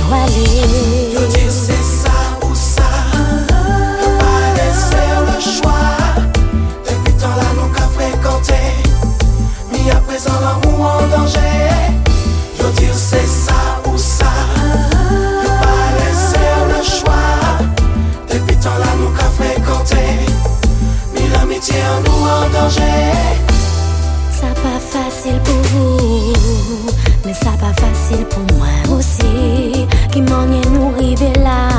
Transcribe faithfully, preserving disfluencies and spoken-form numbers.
aller. Yo dire c'est ça ou ça. Yo pas laisser le choix. Depuis temps là nous qu'a fréquenté. Mais à présent l'amour en danger. Yo dire c'est ça ou ça. Yo pas laisser le choix. Depuis temps là nous qu'a fréquenté. Mais l'amitié en nous en danger. Ça pas facile pour vous, mais ça pas facile pour moi aussi. Qui m'en est nous river là.